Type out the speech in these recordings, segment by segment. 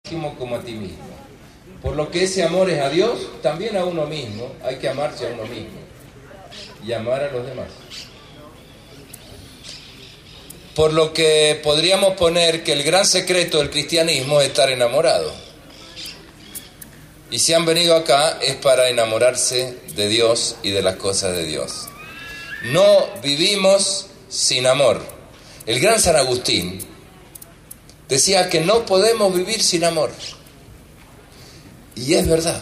como a ti mismo. Por lo que ese amor es a Dios, también a uno mismo. Hay que amarse a uno mismo y amar a los demás. Por lo que podríamos poner que el gran secreto del cristianismo es estar enamorado. Y si han venido acá es para enamorarse de Dios y de las cosas de Dios. No vivimos sin amor. El gran San Agustín decía que no podemos vivir sin amor. Y es verdad.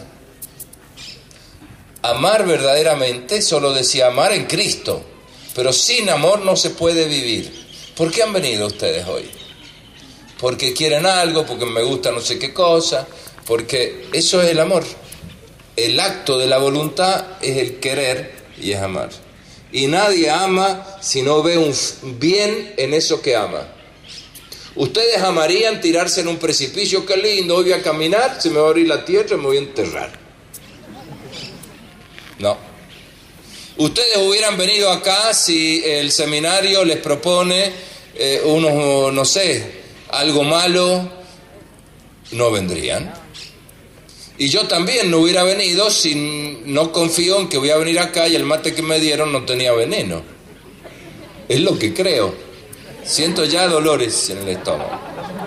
Amar verdaderamente, solo decía amar en Cristo, pero sin amor no se puede vivir. ¿Por qué han venido ustedes hoy? Porque quieren algo, porque me gusta no sé qué cosa, porque eso es el amor. El acto de la voluntad es el querer y es amar. Y nadie ama si no ve un bien en eso que ama. Ustedes amarían tirarse en un precipicio, qué lindo, hoy voy a caminar, se me va a abrir la tierra y me voy a enterrar. No. Ustedes hubieran venido acá si el seminario les propone no sé, algo malo, no vendrían. Y yo también no hubiera venido si no confío en que voy a venir acá y el mate que me dieron no tenía veneno. Es lo que creo. Siento ya dolores en el estómago.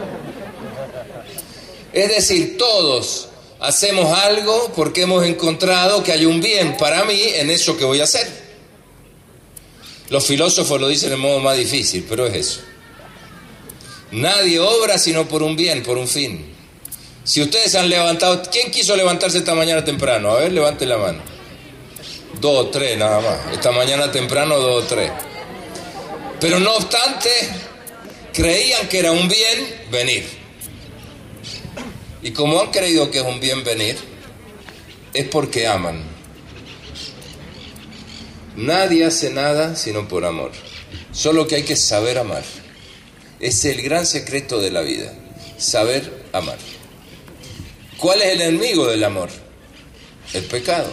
Es decir, todos hacemos algo porque hemos encontrado que hay un bien para mí en eso que voy a hacer. Los filósofos lo dicen de modo más difícil, pero es eso. Nadie obra sino por un bien, por un fin. Si ustedes han levantado... ¿Quién quiso levantarse esta mañana temprano? A ver, levante la mano. 2 o 3 nada más. Esta mañana temprano 2 o 3. Pero no obstante, creían que era un bien venir. Y como han creído que es un bien venir, es porque aman. Nadie hace nada sino por amor. Solo que hay que saber amar. Es el gran secreto de la vida. Saber amar. ¿Cuál es el enemigo del amor? El pecado.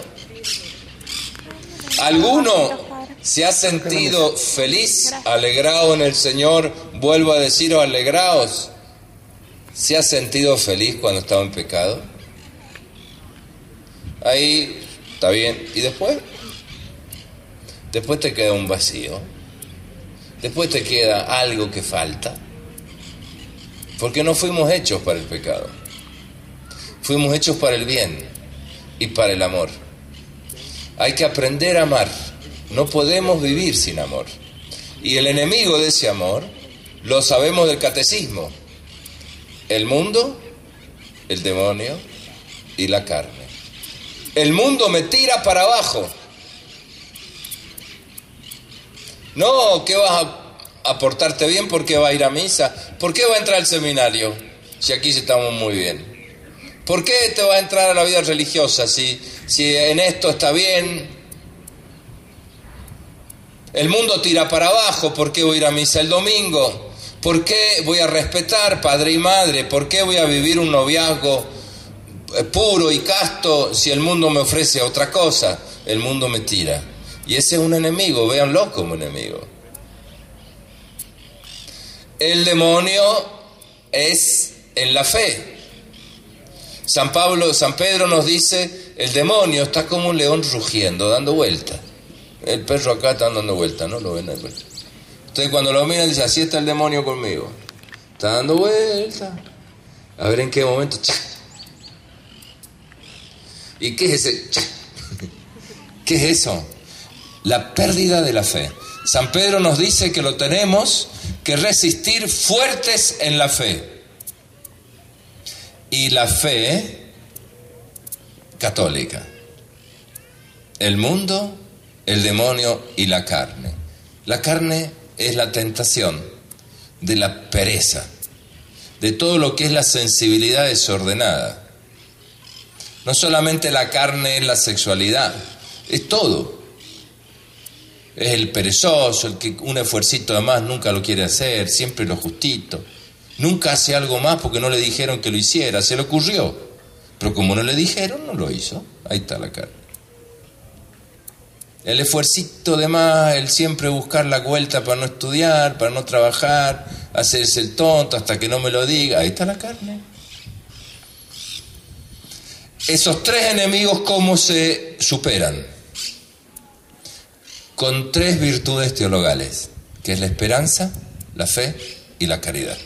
¿Alguno se ha sentido feliz, alegrado en el Señor? Vuelvo a deciros, alegraos. ¿Se ha sentido feliz cuando estaba en pecado? Ahí está bien. ¿Y después? Después te queda un vacío. Después te queda algo que falta. Porque no fuimos hechos para el pecado. Fuimos hechos para el bien y para el amor. Hay que aprender a amar. No podemos vivir sin amor. Y el enemigo de ese amor lo sabemos del catecismo. El mundo, el demonio y la carne. El mundo me tira para abajo. No, ¿qué vas a portarte bien? ¿Por qué vas a ir a misa? ¿Por qué vas a entrar al seminario? Si aquí estamos muy bien. ¿Por qué te vas a entrar a la vida religiosa si en esto está bien? El mundo tira para abajo. ¿Por qué voy a ir a misa el domingo? ¿Por qué voy a respetar padre y madre? ¿Por qué voy a vivir un noviazgo puro y casto si el mundo me ofrece otra cosa? El mundo me tira. Y ese es un enemigo, véanlo como enemigo. El demonio es en la fe. San Pedro nos dice, el demonio está como un león rugiendo, dando vuelta. El perro acá está dando vuelta, ¿no? Lo ven ahí. Entonces cuando lo miran dice, así está el demonio conmigo. Está dando vuelta. A ver en qué momento. ¡Cha! ¿Y qué es ese? ¡Cha! ¿Qué es eso? La pérdida de la fe. San Pedro nos dice que lo tenemos que resistir fuertes en la fe. Y la fe católica. El mundo, el demonio y la carne. La carne es la tentación de la pereza, de todo lo que es la sensibilidad desordenada. No solamente la carne es la sexualidad, es todo. Es el perezoso, el que un esfuercito de más nunca lo quiere hacer, siempre lo justito. Nunca hace algo más porque no le dijeron que lo hiciera, se le ocurrió. Pero como no le dijeron, no lo hizo. Ahí está la carne. El esfuercito de más, el siempre buscar la vuelta para no estudiar, para no trabajar, hacerse el tonto hasta que no me lo diga. Ahí está la carne. Esos tres enemigos, ¿cómo se superan? Con tres virtudes teologales, que es la esperanza, la fe y la caridad.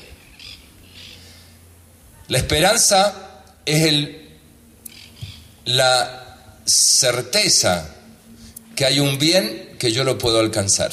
La esperanza es la certeza que hay un bien que yo lo puedo alcanzar.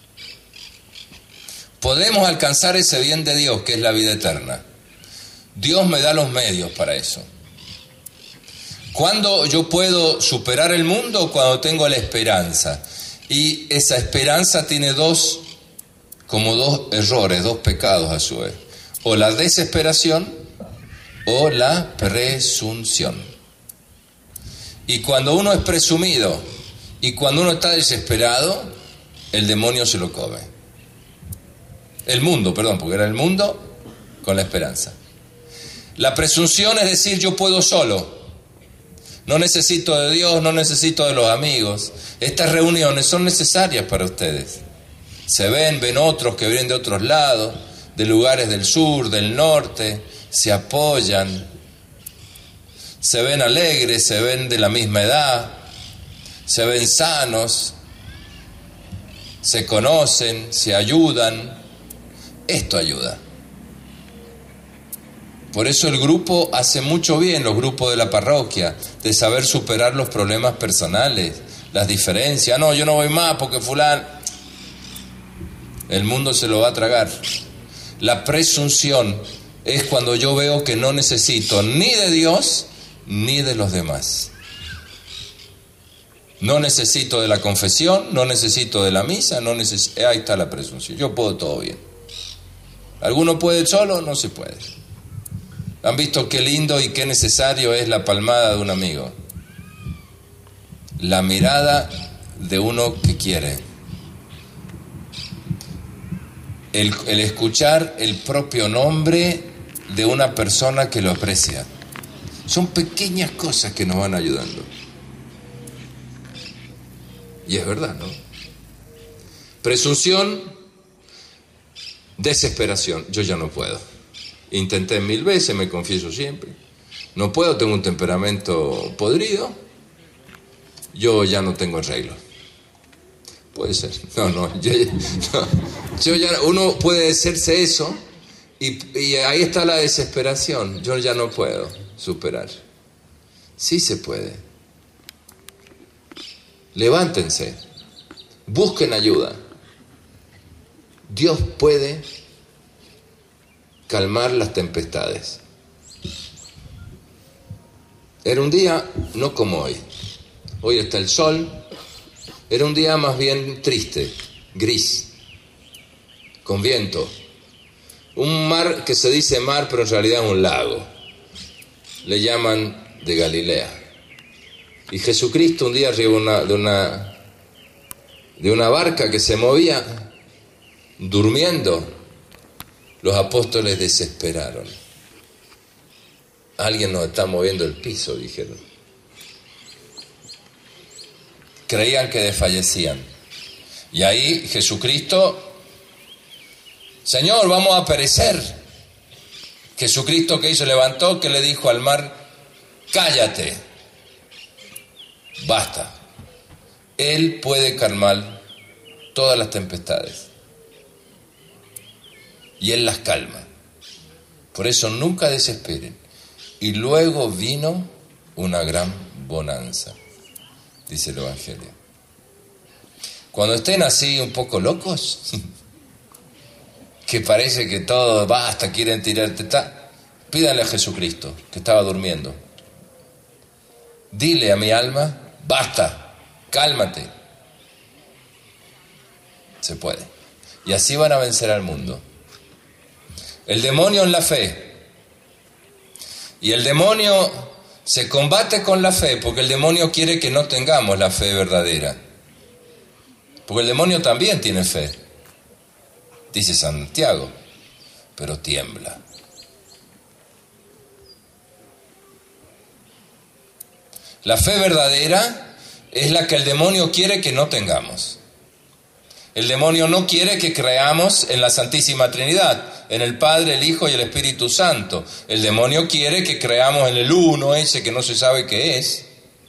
Podemos alcanzar ese bien de Dios, que es la vida eterna. Dios me da los medios para eso. ¿Cuándo yo puedo superar el mundo? Cuando tengo la esperanza. Y esa esperanza tiene dos errores, dos pecados a su vez. O la desesperación o la presunción. Y cuando uno es presumido y cuando uno está desesperado, el demonio se lo come. El mundo, perdón, porque era el mundo con la esperanza. La presunción es decir, yo puedo solo. No necesito de Dios, no necesito de los amigos. Estas reuniones son necesarias para ustedes. Se ven otros que vienen de otros lados, de lugares del sur, del norte, se apoyan, se ven alegres, se ven de la misma edad, se ven sanos, se conocen, se ayudan. Esto ayuda. Por eso el grupo hace mucho bien, los grupos de la parroquia, de saber superar los problemas personales, las diferencias. No, yo no voy más porque fulano. El mundo se lo va a tragar. La presunción es cuando yo veo que no necesito ni de Dios ni de los demás. No necesito de la confesión, no necesito de la misa, ahí está la presunción. Yo puedo todo bien. ¿Alguno puede solo? No se puede. ¿Han visto qué lindo y qué necesario es la palmada de un amigo? La mirada de uno que quiere. El escuchar el propio nombre de una persona que lo aprecia. Son pequeñas cosas que nos van ayudando. Y es verdad, ¿no? Presunción, desesperación. Yo ya no puedo. Intenté 1000 veces, me confieso siempre. No puedo, tengo un temperamento podrido. Yo ya no tengo arreglo. Puede ser. Uno puede decirse eso y ahí está la desesperación. Yo ya no puedo superar. Sí se puede. Levántense. Busquen ayuda. Dios puede calmar las tempestades. Era un día no como hoy. Hoy está el sol. Era un día más bien triste, gris, con viento. Un mar que se dice mar, pero en realidad es un lago. Le llaman de Galilea. Y Jesucristo un día arriba de una barca que se movía, durmiendo. Los apóstoles desesperaron. Alguien nos está moviendo el piso, dijeron. Creían que desfallecían. Y ahí Jesucristo, Señor, vamos a perecer. Jesucristo, ¿qué hizo? Levantó, que le dijo al mar, cállate, basta. Él puede calmar todas las tempestades. Y Él las calma. Por eso nunca desesperen. Y luego vino una gran bonanza, dice el Evangelio. Cuando estén así un poco locos, que parece que todo basta, quieren tirarte, pídanle a Jesucristo, que estaba durmiendo. Dile a mi alma, basta, cálmate. Se puede. Y así van a vencer al mundo. El demonio en la fe. Y el demonio se combate con la fe porque el demonio quiere que no tengamos la fe verdadera. Porque el demonio también tiene fe, dice Santiago, pero tiembla. La fe verdadera es la que el demonio quiere que no tengamos. El demonio no quiere que creamos en la Santísima Trinidad, en el Padre, el Hijo y el Espíritu Santo. El demonio quiere que creamos en el uno ese que no se sabe qué es,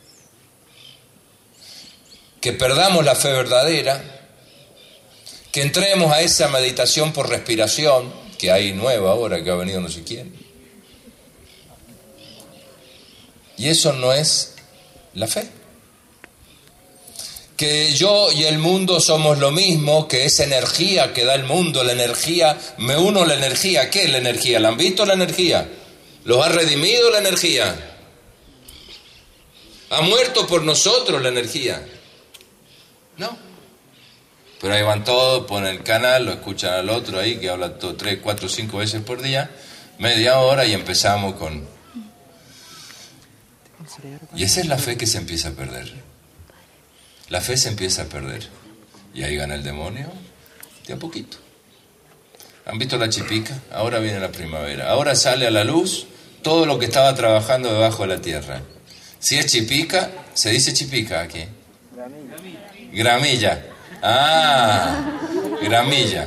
que perdamos la fe verdadera, que entremos a esa meditación por respiración, que hay nueva ahora, que ha venido no sé quién. Y eso no es la fe. Que yo y el mundo somos lo mismo, que esa energía que da el mundo, la energía, me uno a la energía. ¿Qué es la energía? ¿La han visto la energía? ¿Los ha redimido la energía? ¿Ha muerto por nosotros la energía? No. Pero ahí van todos, ponen el canal, lo escuchan al otro ahí, que habla 3, 4, 5 veces por día, media hora y empezamos con... Y esa es la fe que se empieza a perder. La fe se empieza a perder. Y ahí gana el demonio de a poquito. ¿Han visto la chipica? Ahora viene la primavera. Ahora sale a la luz todo lo que estaba trabajando debajo de la tierra. Si es chipica, se dice chipica aquí. Gramilla. Ah, gramilla.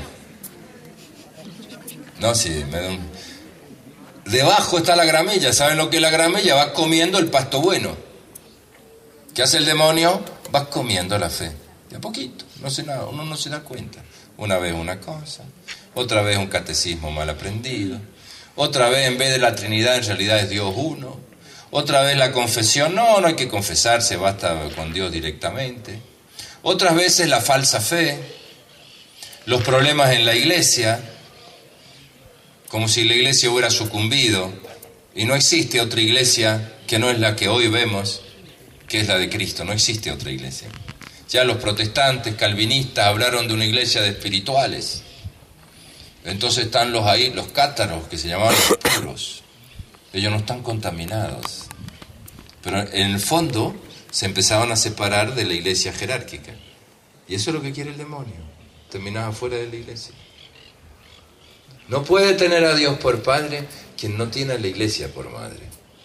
No, sí, debajo está la gramilla. ¿Saben lo que es la gramilla? Va comiendo el pasto bueno. ¿Qué hace el demonio? Va comiendo la fe. De a poquito. Uno no se da cuenta. Una vez una cosa, otra vez un catecismo mal aprendido, otra vez en vez de la Trinidad en realidad es Dios uno, otra vez la confesión, no hay que confesarse, basta con Dios directamente. Otras veces la falsa fe, los problemas en la iglesia, como si la iglesia hubiera sucumbido, y no existe otra iglesia que no es la que hoy vemos, que es la de Cristo, no existe otra iglesia. Ya los protestantes, calvinistas, hablaron de una iglesia de espirituales. Entonces están los cátaros, que se llamaban los puros. Ellos no están contaminados. Pero en el fondo se empezaban a separar de la iglesia jerárquica. Y eso es lo que quiere el demonio, terminar afuera de la iglesia. No puede tener a Dios por padre quien no tiene a la iglesia por madre.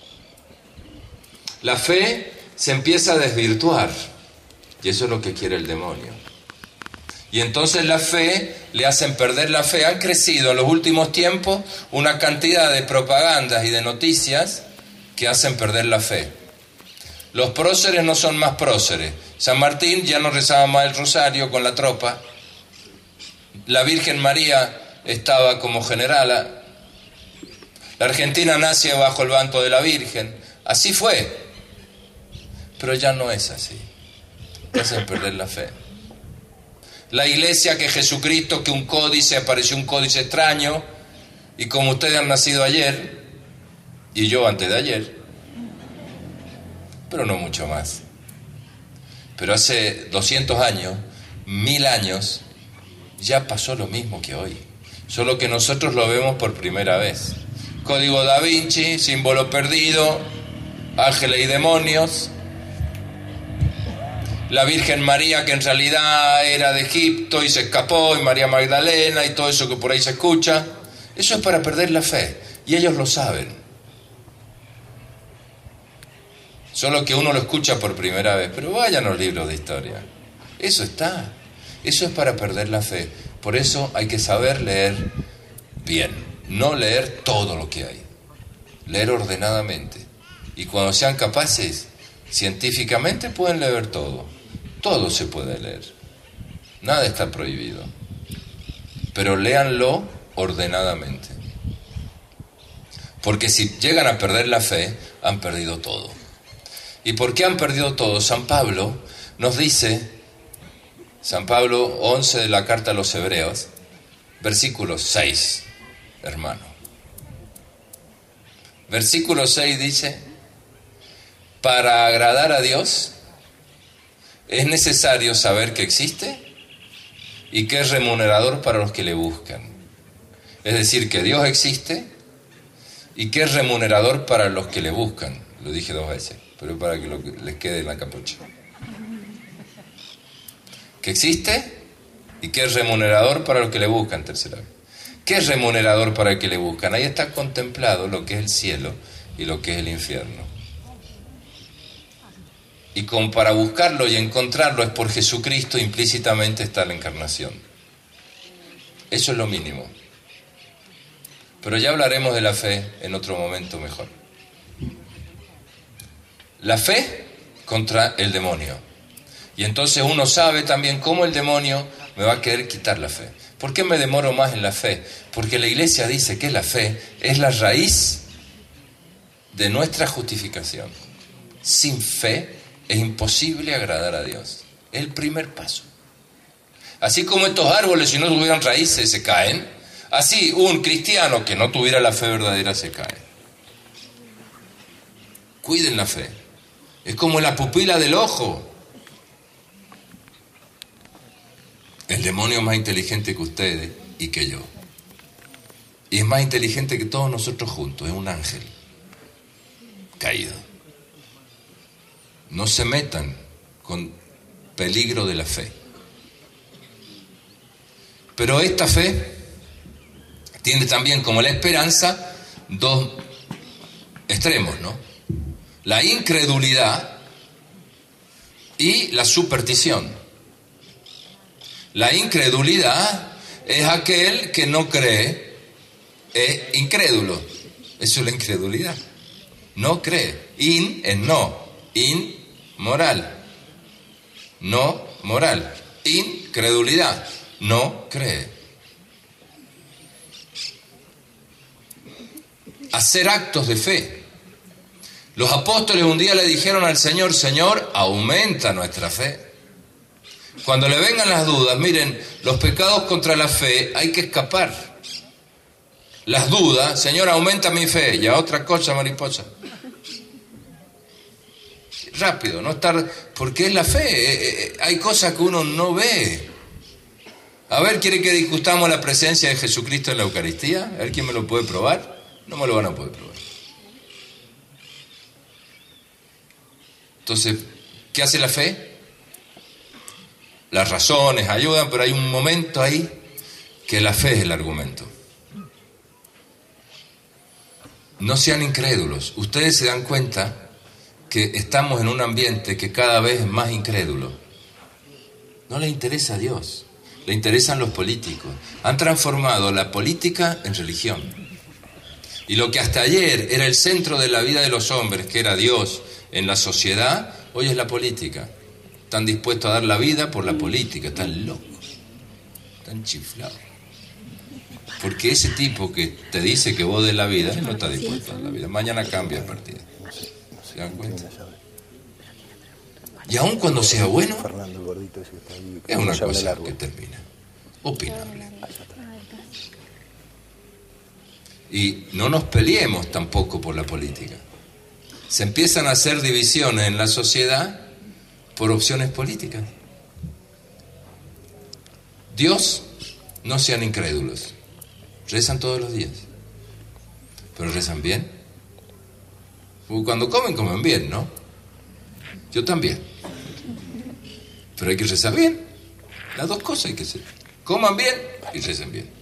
La fe se empieza a desvirtuar. Y eso es lo que quiere el demonio. Y entonces la fe, le hacen perder la fe. Han crecido en los últimos tiempos una cantidad de propagandas y de noticias que hacen perder la fe. Los próceres no son más próceres. San Martín ya no rezaba más el rosario con la tropa. La Virgen María estaba como generala. La Argentina nace bajo el manto de la Virgen. Así fue. Pero ya no es así. Te hacen perder la fe. La iglesia que Jesucristo, que un códice, apareció un códice extraño, y como ustedes han nacido ayer, y yo antes de ayer, pero no mucho más. Pero hace 200 años, 1000 años, ya pasó lo mismo que hoy. Solo que nosotros lo vemos por primera vez. Código Da Vinci, símbolo perdido, ángeles y demonios. La Virgen María, que en realidad era de Egipto y se escapó, y María Magdalena y todo eso que por ahí se escucha. Eso es para perder la fe, y ellos lo saben. Solo que uno lo escucha por primera vez, pero vayan los libros de historia. Eso está. Eso es para perder la fe. Por eso hay que saber leer bien, no leer todo lo que hay. Leer ordenadamente. Y cuando sean capaces, científicamente pueden leer todo. Todo se puede leer. Nada está prohibido. Pero léanlo ordenadamente. Porque si llegan a perder la fe, han perdido todo. ¿Y por qué han perdido todo? San Pablo nos dice, San Pablo 11 de la carta a los Hebreos, versículo 6, hermano. Versículo 6 dice, para agradar a Dios es necesario saber que existe y que es remunerador para los que le buscan. Es decir, que Dios existe y que es remunerador para los que le buscan. Lo dije 2 veces, pero para que les quede en la capucha. Que existe y que es remunerador para los que le buscan, tercera vez. ¿Qué es remunerador para el que le buscan? Ahí está contemplado lo que es el cielo y lo que es el infierno. Y como para buscarlo y encontrarlo es por Jesucristo, implícitamente está la encarnación. Eso es lo mínimo. Pero ya hablaremos de la fe en otro momento mejor. La fe contra el demonio. Y entonces uno sabe también cómo el demonio me va a querer quitar la fe. ¿Por qué me demoro más en la fe? Porque la Iglesia dice que la fe es la raíz de nuestra justificación. Sin fe es imposible agradar a Dios. Es el primer paso. Así como estos árboles, si no tuvieran raíces, se caen, así un cristiano que no tuviera la fe verdadera se cae. Cuiden la fe. Es como la pupila del ojo. El demonio es más inteligente que ustedes y que yo. Y es más inteligente que todos nosotros juntos. Es un ángel caído. No se metan con peligro de la fe. Pero esta fe tiene también como la esperanza dos extremos, ¿no? La incredulidad y la superstición. La incredulidad es aquel que no cree, es incrédulo. Eso es la incredulidad. No cree. In es no. Inmoral. No moral. Incredulidad. No cree. Hacer actos de fe. Los apóstoles un día le dijeron al Señor: Señor, aumenta nuestra fe. Cuando le vengan las dudas, miren, los pecados contra la fe hay que escapar. Las dudas: Señor, aumenta mi fe. Ya otra cosa, mariposa. Rápido, no estar, porque es la fe. Hay cosas que uno no ve. A ver, ¿quiere que discutamos la presencia de Jesucristo en la Eucaristía? A ver quién me lo puede probar. No me lo van a poder probar. Entonces, ¿qué hace la fe? Las razones ayudan, pero hay un momento ahí que la fe es el argumento. No sean incrédulos. Ustedes se dan cuenta que estamos en un ambiente que cada vez es más incrédulo. No le interesa a Dios, le interesan los políticos. Han transformado la política en religión. Y lo que hasta ayer era el centro de la vida de los hombres, que era Dios en la sociedad, hoy es la política. Están dispuestos a dar la vida por la política, están locos, están chiflados. Porque ese tipo que te dice que vos des la vida, no está dispuesto a dar la vida. Mañana cambia el partido. ¿Se dan cuenta? Y aun cuando sea bueno, es una cosa que termina. Opinable. Y no nos peleemos tampoco por la política. Se empiezan a hacer divisiones en la sociedad por opciones políticas. Dios, no sean incrédulos. Rezan todos los días. Pero rezan bien. Cuando comen, comen bien, ¿no? Yo también. Pero hay que rezar bien. Las dos cosas hay que hacer. Coman bien y recen bien.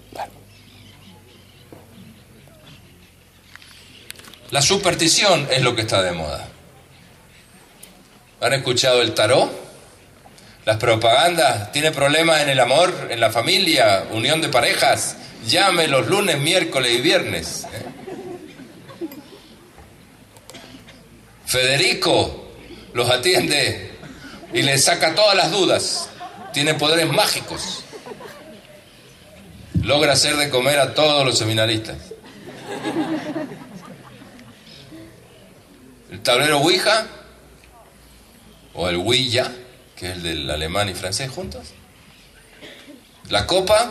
La superstición es lo que está de moda. ¿Han escuchado el tarot? Las propagandas. ¿Tiene problemas en el amor, en la familia, unión de parejas? Llame los lunes, miércoles y viernes. Federico los atiende y les saca todas las dudas. Tiene poderes mágicos. Logra hacer de comer a todos los seminaristas. El tablero Ouija, o el Ouija, que es el del alemán y francés juntos. La copa.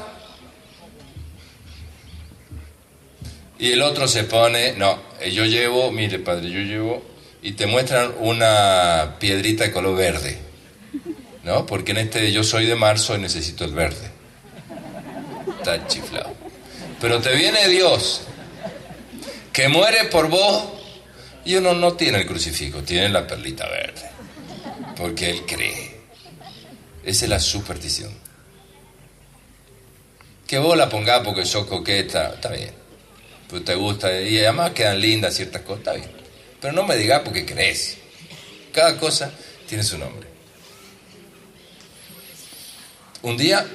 Y el otro se pone, no, yo llevo, mire padre, yo llevo, y te muestran una piedrita de color verde, ¿no? Porque en este yo soy de marzo y necesito el verde. Está chiflado. Pero te viene Dios, que muere por vos, y uno no tiene el crucifijo, tiene la perlita verde, porque él cree. Esa es la superstición. Que vos la pongás porque sos coqueta, está bien. Pues te gusta, y además quedan lindas ciertas cosas, está bien. Pero no me digas porque crees. Cada cosa, tiene su nombre. Un día,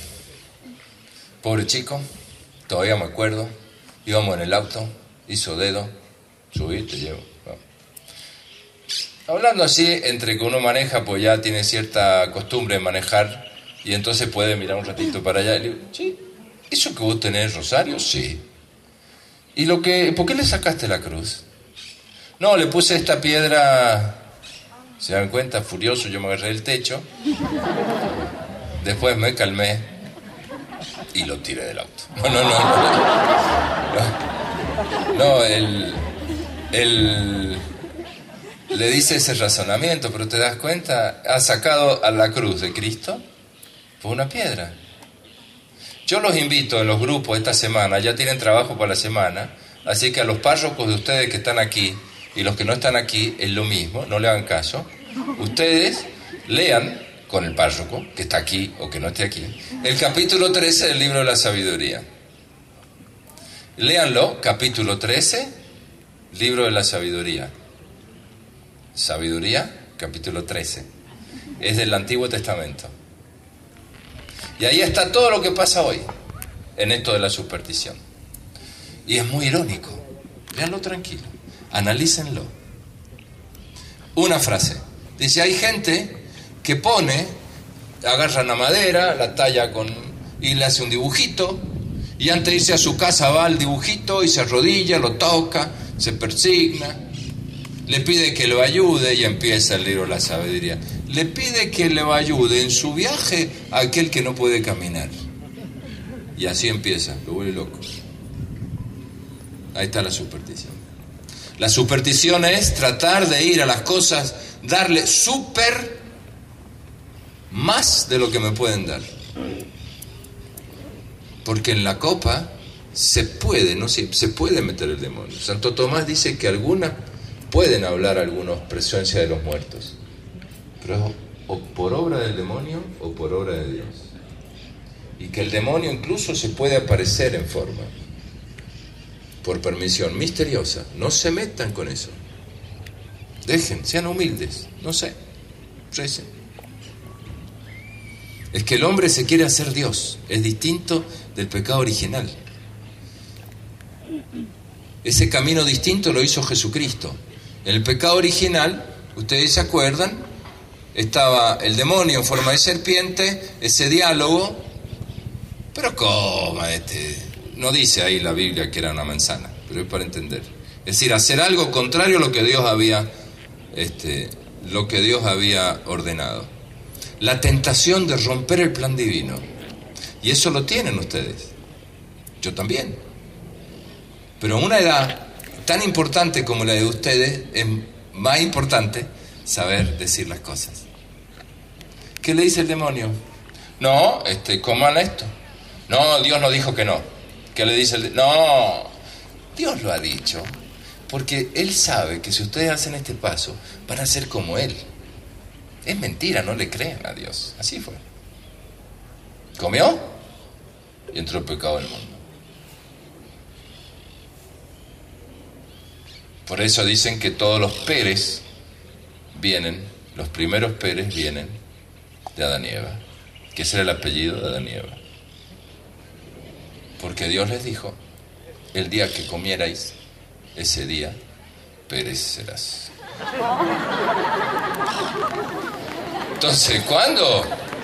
pobre chico, todavía me acuerdo, íbamos en el auto, hizo dedo, subí, te llevo. Vamos. Hablando así, entre que uno maneja, pues ya tiene cierta costumbre de manejar, y entonces puede mirar un ratito para allá. Y le digo, sí, ¿eso que vos tenés, Rosario? Sí. ¿Y por qué le sacaste la cruz? No, le puse esta piedra, se dan cuenta, furioso, yo me agarré del techo, después me calmé y lo tiré del auto. No, él le dice ese razonamiento, pero te das cuenta, ha sacado a la cruz de Cristo por una piedra. Yo los invito en los grupos esta semana, ya tienen trabajo para la semana, así que a los párrocos de ustedes que están aquí y los que no están aquí es lo mismo, no le hagan caso. Ustedes lean con el párroco que está aquí o que no esté aquí el capítulo 13 del libro de la sabiduría. Léanlo, capítulo 13, libro de la sabiduría. Sabiduría, capítulo 13. Es del Antiguo Testamento. Y ahí está todo lo que pasa hoy en esto de la superstición. Y es muy irónico. Léanlo tranquilo. Analícenlo. Una frase. Dice, hay gente que agarra una madera, la talla y le hace un dibujito, y antes de irse a su casa va al dibujito y se arrodilla, lo toca, se persigna, le pide que lo ayude y empieza el libro de la sabiduría. Le pide que le ayude en su viaje a aquel que no puede caminar. Y así empieza, lo vuelve loco. Ahí está la superstición. La superstición es tratar de ir a las cosas, darle más de lo que me pueden dar. Porque en la copa se puede meter el demonio. Santo Tomás dice que algunas pueden hablar algunos presencia de los muertos, pero o por obra del demonio o por obra de Dios. Y que el demonio incluso se puede aparecer en forma, por permisión misteriosa. No se metan con eso. Sean humildes, no sé, recen. Es que el hombre se quiere hacer Dios, es distinto del pecado original. Ese camino distinto lo hizo Jesucristo. En el pecado original, ustedes se acuerdan, estaba el demonio en forma de serpiente, ese diálogo, pero ¿cómo? No dice ahí la Biblia que era una manzana, pero es para entender. Es decir, hacer algo contrario a lo que Dios había ordenado. La tentación de romper el plan divino. Y eso lo tienen ustedes. Yo también. Pero a una edad tan importante como la de ustedes, es más importante saber decir las cosas. ¿Qué le dice el demonio? No, coman esto. No, Dios no dijo que no. ¿Qué le dice No, Dios lo ha dicho. Porque Él sabe que si ustedes hacen este paso, van a ser como Él. Es mentira, no le crean a Dios. Así fue. Comió y entró el pecado del mundo. Por eso dicen que todos los Pérez los primeros Pérez vienen de Adán y Eva, que ese era el apellido de Adán y Eva. Porque Dios les dijo, el día que comierais, ese día perecerás. Entonces, ¿cuándo?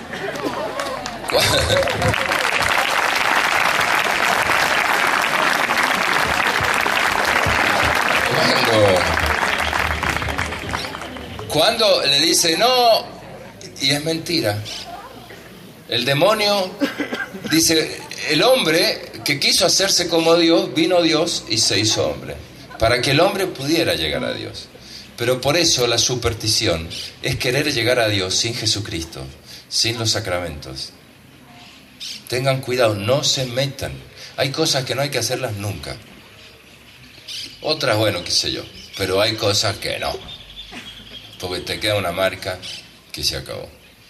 Cuando le dice no, y es mentira. El demonio dice, el hombre que quiso hacerse como Dios, vino Dios y se hizo hombre, para que el hombre pudiera llegar a Dios. Pero por eso la superstición es querer llegar a Dios sin Jesucristo, sin los sacramentos. Tengan cuidado, no se metan. Hay cosas que no hay que hacerlas nunca. Otras, bueno, qué sé yo, pero hay cosas que no, porque te queda una marca que se acabó.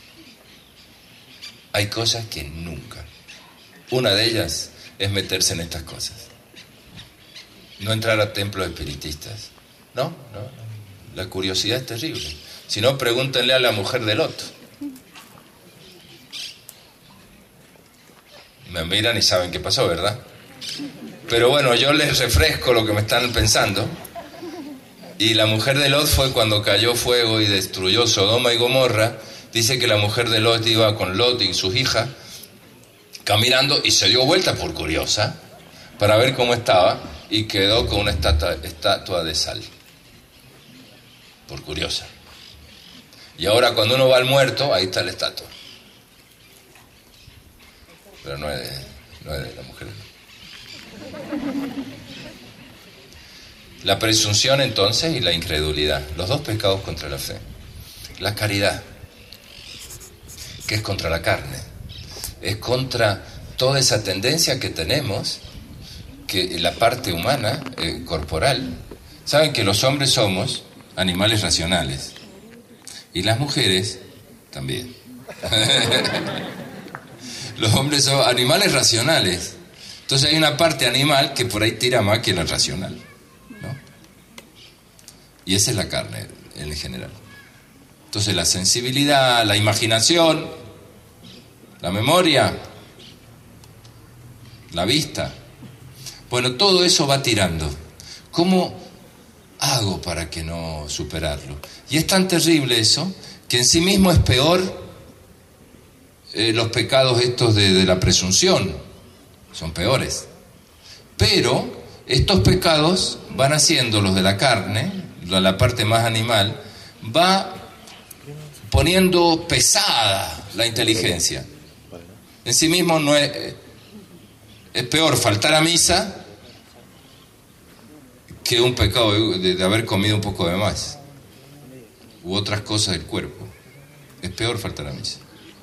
Hay cosas que nunca. Una de ellas es meterse en estas cosas. No entrar a templos espiritistas. No. La curiosidad es terrible. Si no, pregúntenle a la mujer de Lot. Me miran y saben qué pasó, ¿verdad? Pero bueno, yo les refresco lo que me están pensando. Y la mujer de Lot fue cuando cayó fuego y destruyó Sodoma y Gomorra. Dice que la mujer de Lot iba con Lot y sus hijas caminando y se dio vuelta por curiosa para ver cómo estaba y quedó con una estatua de sal. Por curiosa. Y ahora cuando uno va al muerto, ahí está la estatua. Pero no es de la mujer. La presunción entonces y la incredulidad, los dos pecados contra la fe. La caridad, que es contra la carne, es contra toda esa tendencia que tenemos, que la parte humana, corporal. Saben que los hombres somos animales racionales y las mujeres también. Los hombres son animales racionales. Entonces hay una parte animal que por ahí tira más que la racional, ¿no? Y esa es la carne en general. Entonces la sensibilidad, la imaginación, la memoria, la vista, bueno, todo eso va tirando. ¿Cómo hago para que no superarlo? Y es tan terrible eso que en sí mismo es peor. Los pecados estos de la presunción son peores. Pero estos pecados van haciendo los de la carne, la parte más animal, va poniendo pesada la inteligencia. En sí mismo no es peor faltar a misa que un pecado de haber comido un poco de más u otras cosas del cuerpo. Es peor faltar a misa.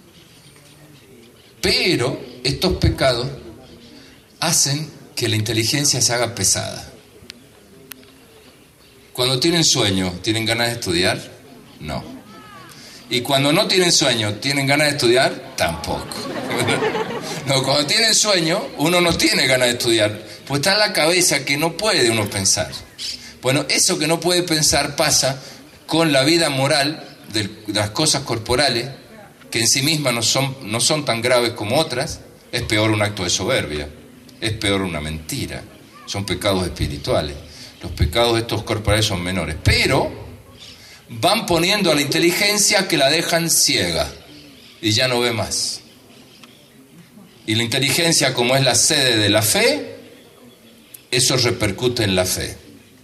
Pero estos pecados hacen que la inteligencia se haga pesada. Cuando tienen sueño, ¿tienen ganas de estudiar? No. Y cuando no tienen sueño, ¿tienen ganas de estudiar? Tampoco. No, cuando tienen sueño, uno no tiene ganas de estudiar, pues está en la cabeza que no puede uno pensar. Bueno, eso que no puede pensar pasa con la vida moral de las cosas corporales, que en sí mismas no son tan graves como otras. Es peor un acto de soberbia, es peor una mentira, son pecados espirituales. Los pecados estos corporales son menores, pero van poniendo a la inteligencia que la dejan ciega y ya no ve más. Y la inteligencia, como es la sede de la fe, eso repercute en la fe.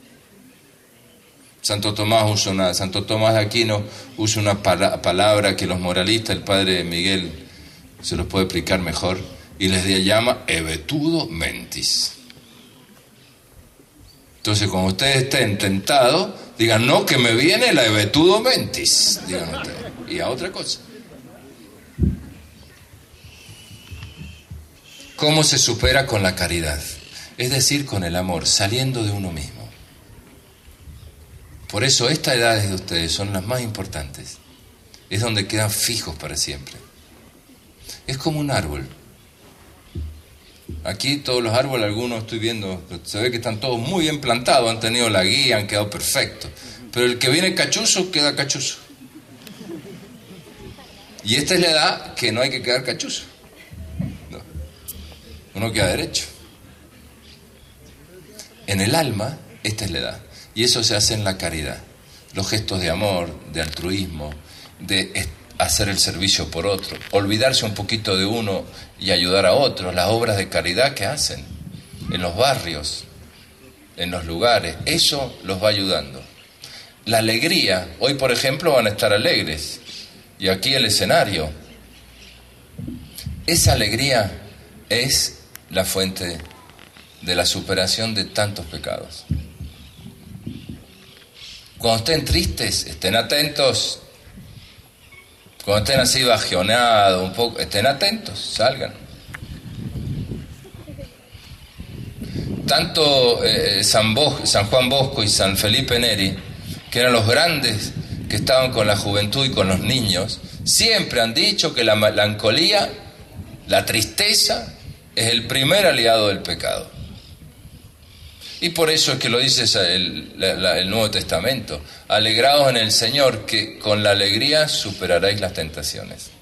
Santo Tomás de Aquino usa una palabra que los moralistas, el padre Miguel se los puede explicar mejor, y les llama evetudo mentis. Entonces, cuando ustedes estén tentados, digan, no, que me viene la evetudo mentis, digan ustedes, y a otra cosa. ¿Cómo se supera? Con la caridad, es decir, con el amor, saliendo de uno mismo. Por eso estas edades de ustedes son las más importantes. Es donde quedan fijos para siempre. Es como un árbol. Aquí todos los árboles, algunos estoy viendo, se ve que están todos muy bien plantados, han tenido la guía, han quedado perfectos. Pero el que viene cachuzo, queda cachuzo. Y esta es la edad que no hay que quedar cachuzo. No. Uno queda derecho. En el alma, esta es la edad. Y eso se hace en la caridad. Los gestos de amor, de altruismo, de hacer el servicio por otro, olvidarse un poquito de uno y ayudar a otros, las obras de caridad que hacen en los barrios, en los lugares, eso los va ayudando. La alegría, hoy por ejemplo van a estar alegres, y aquí el escenario, esa alegría es la fuente de la superación de tantos pecados. Cuando estén tristes, estén atentos. Cuando estén así bajoneados un poco, estén atentos, salgan. Tanto San Juan Bosco y San Felipe Neri, que eran los grandes que estaban con la juventud y con los niños, siempre han dicho que la melancolía, la tristeza, es el primer aliado del pecado. Y por eso es que lo dice el Nuevo Testamento. Alegraos en el Señor, que con la alegría superaréis las tentaciones.